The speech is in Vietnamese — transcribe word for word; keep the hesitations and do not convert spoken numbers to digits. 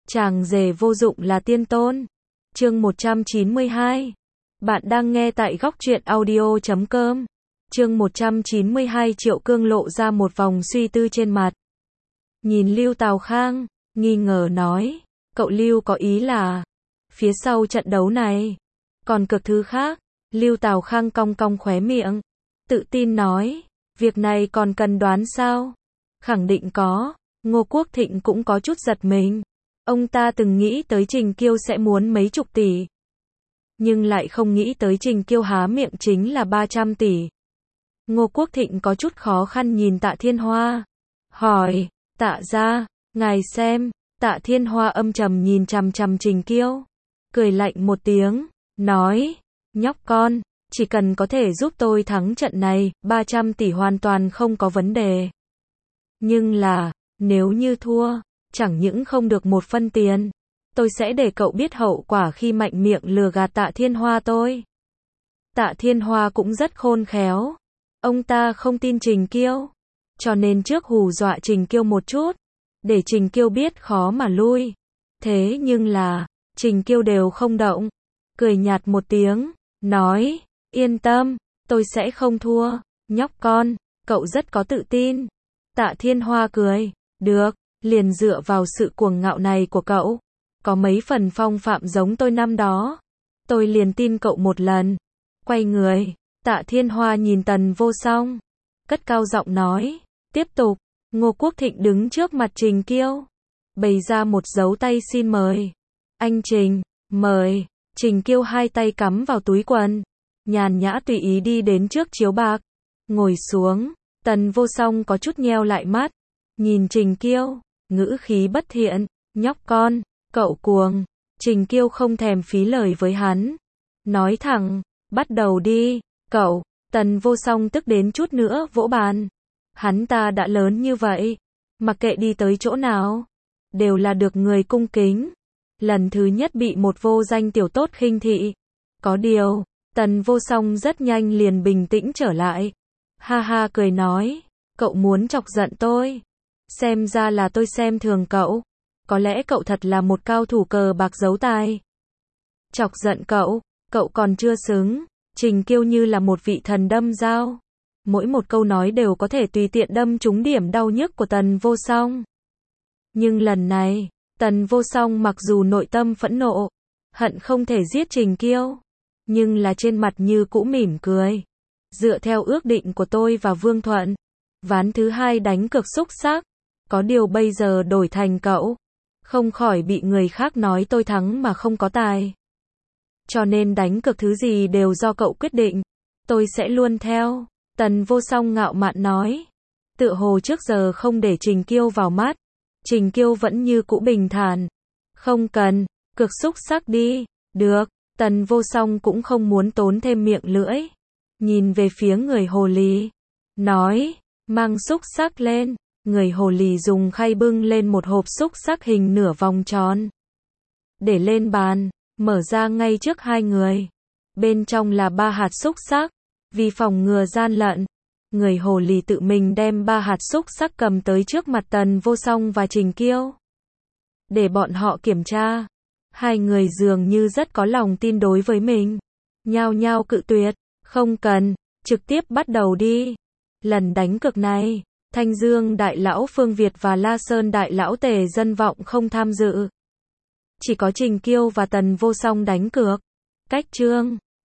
Chàng rể vô dụng là tiên tôn. Chương một trăm chín mươi hai. Bạn đang nghe tại góc truyện audio chấm com. Chương một trăm chín mươi hai. Triệu Cương lộ ra một vòng suy tư trên mặt. Nhìn Lưu Tào Khang, nghi ngờ nói, cậu Lưu có ý là phía sau trận đấu này còn cực thứ khác. Lưu Tào Khang cong cong khóe miệng, tự tin nói, việc này còn cần đoán sao? Khẳng định có. Ngô Quốc Thịnh cũng có chút giật mình. Ông ta từng nghĩ tới Trình Kiêu sẽ muốn mấy chục tỷ, nhưng lại không nghĩ tới Trình Kiêu há miệng chính là ba trăm tỷ. Ngô Quốc Thịnh có chút khó khăn nhìn Tạ Thiên Hoa, hỏi, Tạ gia, ngài xem. Tạ Thiên Hoa âm trầm nhìn chằm chằm Trình Kiêu, cười lạnh một tiếng, nói, nhóc con, chỉ cần có thể giúp tôi thắng trận này, ba trăm tỷ hoàn toàn không có vấn đề. Nhưng là, nếu như thua, chẳng những không được một phân tiền, tôi sẽ để cậu biết hậu quả khi mạnh miệng lừa gạt Tạ Thiên Hoa tôi. Tạ Thiên Hoa cũng rất khôn khéo. Ông ta không tin Trình Kiêu, cho nên trước hù dọa Trình Kiêu một chút, để Trình Kiêu biết khó mà lui. Thế nhưng là, Trình Kiêu đều không động, cười nhạt một tiếng, nói, yên tâm, tôi sẽ không thua, nhóc con, cậu rất có tự tin. Tạ Thiên Hoa cười, được, liền dựa vào sự cuồng ngạo này của cậu, có mấy phần phong phạm giống tôi năm đó, tôi liền tin cậu một lần. Quay người, Tạ Thiên Hoa nhìn Tần Vô Song, cất cao giọng nói, tiếp tục. Ngô Quốc Thịnh đứng trước mặt Trình Kiêu, bày ra một dấu tay xin mời. Anh Trình, mời. Trình Kiêu hai tay cắm vào túi quần, nhàn nhã tùy ý đi đến trước chiếu bạc, ngồi xuống. Tần Vô Song có chút nheo lại mắt, nhìn Trình Kiêu, ngữ khí bất thiện, nhóc con, cậu cuồng. Trình Kiêu không thèm phí lời với hắn, nói thẳng, bắt đầu đi, cậu. Tần Vô Song tức đến chút nữa vỗ bàn. Hắn ta đã lớn như vậy, mặc kệ đi tới chỗ nào, đều là được người cung kính. Lần thứ nhất bị một vô danh tiểu tốt khinh thị. Có điều, Tần Vô Song rất nhanh liền bình tĩnh trở lại. Ha ha cười nói, cậu muốn chọc giận tôi. Xem ra là tôi xem thường cậu. Có lẽ cậu thật là một cao thủ cờ bạc giấu tài. Chọc giận cậu, cậu còn chưa xứng. Trình Kiêu như là một vị thần đâm dao. Mỗi một câu nói đều có thể tùy tiện đâm trúng điểm đau nhức của Tần Vô Song. Nhưng lần này, Tần Vô Song mặc dù nội tâm phẫn nộ, hận không thể giết Trình Kiêu, nhưng là trên mặt như cũ mỉm cười. Dựa theo ước định của tôi và Vương Thuận, ván thứ hai đánh cược xúc xắc, có điều bây giờ đổi thành cậu, không khỏi bị người khác nói tôi thắng mà không có tài. Cho nên đánh cược thứ gì đều do cậu quyết định, tôi sẽ luôn theo. Tần Vô Song ngạo mạn nói, tựa hồ trước giờ không để Trình Kiêu vào mắt. Trình Kiêu vẫn như cũ bình thản, không cần, cược xúc xắc đi. Được. Tần Vô Song cũng không muốn tốn thêm miệng lưỡi, nhìn về phía người hồ ly, nói, mang xúc xắc lên. Người hồ ly dùng khay bưng lên một hộp xúc xắc hình nửa vòng tròn, để lên bàn, mở ra ngay trước hai người. Bên trong là ba hạt xúc xắc. Vì phòng ngừa gian lận, người hồ ly tự mình đem ba hạt xúc xắc cầm tới trước mặt Tần Vô Song và Trình Kiêu, để bọn họ kiểm tra. Hai người dường như rất có lòng tin đối với mình, nhao nhao cự tuyệt, không cần, trực tiếp bắt đầu đi. Lần đánh cược này, Thanh Dương Đại Lão Phương Việt và La Sơn Đại Lão Tề Dân Vọng không tham dự. Chỉ có Trình Kiêu và Tần Vô Song đánh cược. Cách chương